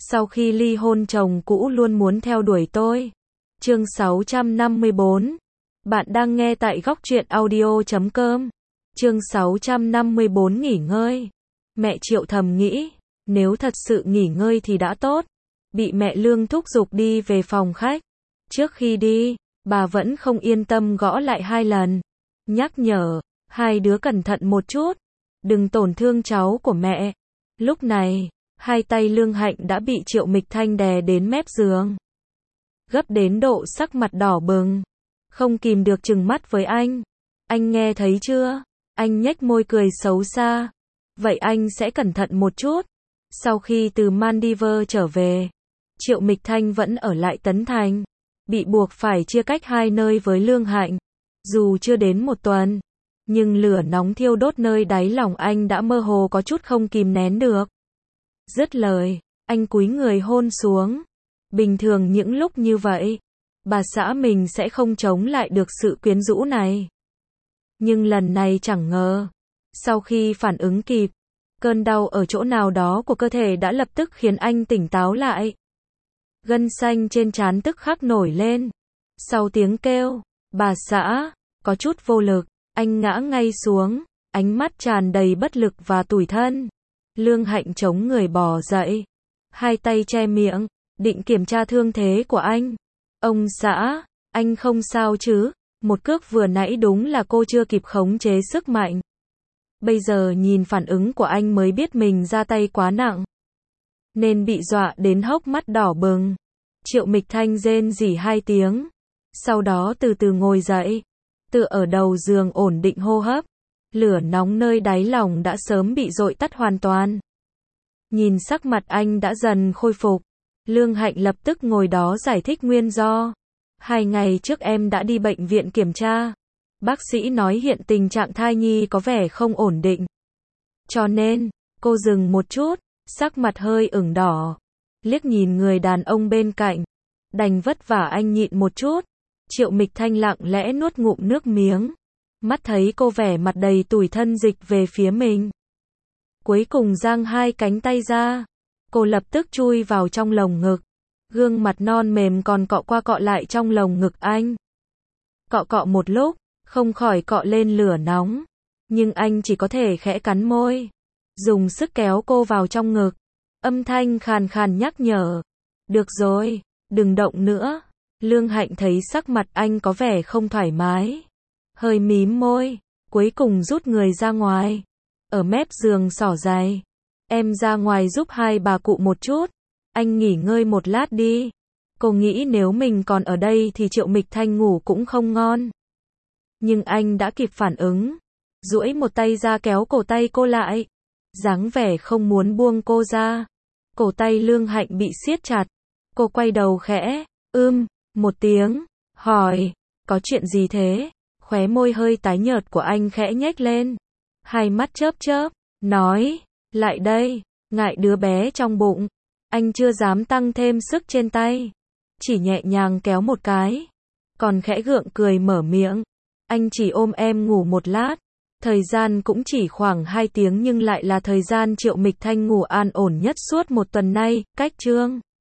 Sau khi ly hôn chồng cũ luôn muốn theo đuổi tôi. Chương 654. Bạn đang nghe tại góc truyện audio.com. Chương 654 nghỉ ngơi. Mẹ Triệu thầm nghĩ, nếu thật sự nghỉ ngơi thì đã tốt. Bị mẹ Lương thúc giục đi về phòng khách. Trước khi đi, bà vẫn không yên tâm gõ lại 2 lần. Nhắc nhở, hai đứa cẩn thận một chút. Đừng tổn thương cháu của mẹ. Lúc này, hai tay Lương Hạnh đã bị Triệu Mịch Thanh đè đến mép giường. Gấp đến độ sắc mặt đỏ bừng. Không kìm được trừng mắt với anh. Anh nghe thấy chưa? Anh nhếch môi cười xấu xa. Vậy anh sẽ cẩn thận một chút. Sau khi từ Maldives trở về, Triệu Mịch Thanh vẫn ở lại Tấn Thành. Bị buộc phải chia cách hai nơi với Lương Hạnh. Dù chưa đến 1 tuần, nhưng lửa nóng thiêu đốt nơi đáy lòng anh đã mơ hồ có chút không kìm nén được. Dứt lời, anh cúi người hôn xuống. Bình thường những lúc như vậy, bà xã mình sẽ không chống lại được sự quyến rũ này. Nhưng lần này chẳng ngờ. Sau khi phản ứng kịp, cơn đau ở chỗ nào đó của cơ thể đã lập tức khiến anh tỉnh táo lại. Gân xanh trên trán tức khắc nổi lên. Sau tiếng kêu, bà xã, có chút vô lực, anh ngã ngay xuống, ánh mắt tràn đầy bất lực và tủi thân. Lương Hạnh chống người bò dậy, hai tay che miệng, định kiểm tra thương thế của anh. Ông xã, anh không sao chứ? Một cước vừa nãy đúng là cô chưa kịp khống chế sức mạnh. Bây giờ nhìn phản ứng của anh mới biết mình ra tay quá nặng, nên bị dọa đến hốc mắt đỏ bừng. Triệu Mịch Thanh rên rỉ 2 tiếng, sau đó từ từ ngồi dậy, tựa ở đầu giường ổn định hô hấp. Lửa nóng nơi đáy lòng đã sớm bị dội tắt hoàn toàn. Nhìn sắc mặt anh đã dần khôi phục, Lương Hạnh lập tức ngồi đó giải thích nguyên do. 2 ngày trước em đã đi bệnh viện kiểm tra. Bác sĩ nói hiện tình trạng thai nhi có vẻ không ổn định. Cho nên, cô dừng một chút, sắc mặt hơi ửng đỏ. Liếc nhìn người đàn ông bên cạnh. Đành vất vả anh nhịn một chút. Triệu Mịch Thanh lặng lẽ nuốt ngụm nước miếng. Mắt thấy cô vẻ mặt đầy tủi thân dịch về phía mình. Cuối cùng giang 2 cánh tay ra. Cô lập tức chui vào trong lồng ngực. Gương mặt non mềm còn cọ qua cọ lại trong lồng ngực anh. Cọ cọ một lúc, không khỏi cọ lên lửa nóng. Nhưng anh chỉ có thể khẽ cắn môi. Dùng sức kéo cô vào trong ngực. Âm thanh khàn khàn nhắc nhở. Được rồi, đừng động nữa. Lương Hạnh thấy sắc mặt anh có vẻ không thoải mái. Hơi mím môi, cuối cùng rút người ra ngoài. Ở mép giường xỏ giày. Em ra ngoài giúp hai bà cụ một chút. Anh nghỉ ngơi một lát đi. Cô nghĩ nếu mình còn ở đây thì Triệu Mịch Thanh ngủ cũng không ngon. Nhưng anh đã kịp phản ứng. Duỗi một tay ra kéo cổ tay cô lại. Dáng vẻ không muốn buông cô ra. Cổ tay Lương Hạnh bị siết chặt. Cô quay đầu khẽ, một tiếng, hỏi, có chuyện gì thế? Khóe môi hơi tái nhợt của anh khẽ nhếch lên. Hai mắt chớp chớp, nói, lại đây, ngại đứa bé trong bụng. Anh chưa dám tăng thêm sức trên tay. Chỉ nhẹ nhàng kéo một cái. Còn khẽ gượng cười mở miệng. Anh chỉ ôm em ngủ một lát. Thời gian cũng chỉ khoảng 2 tiếng nhưng lại là thời gian Triệu Mịch Thanh ngủ an ổn nhất suốt 1 tuần nay. Cách chương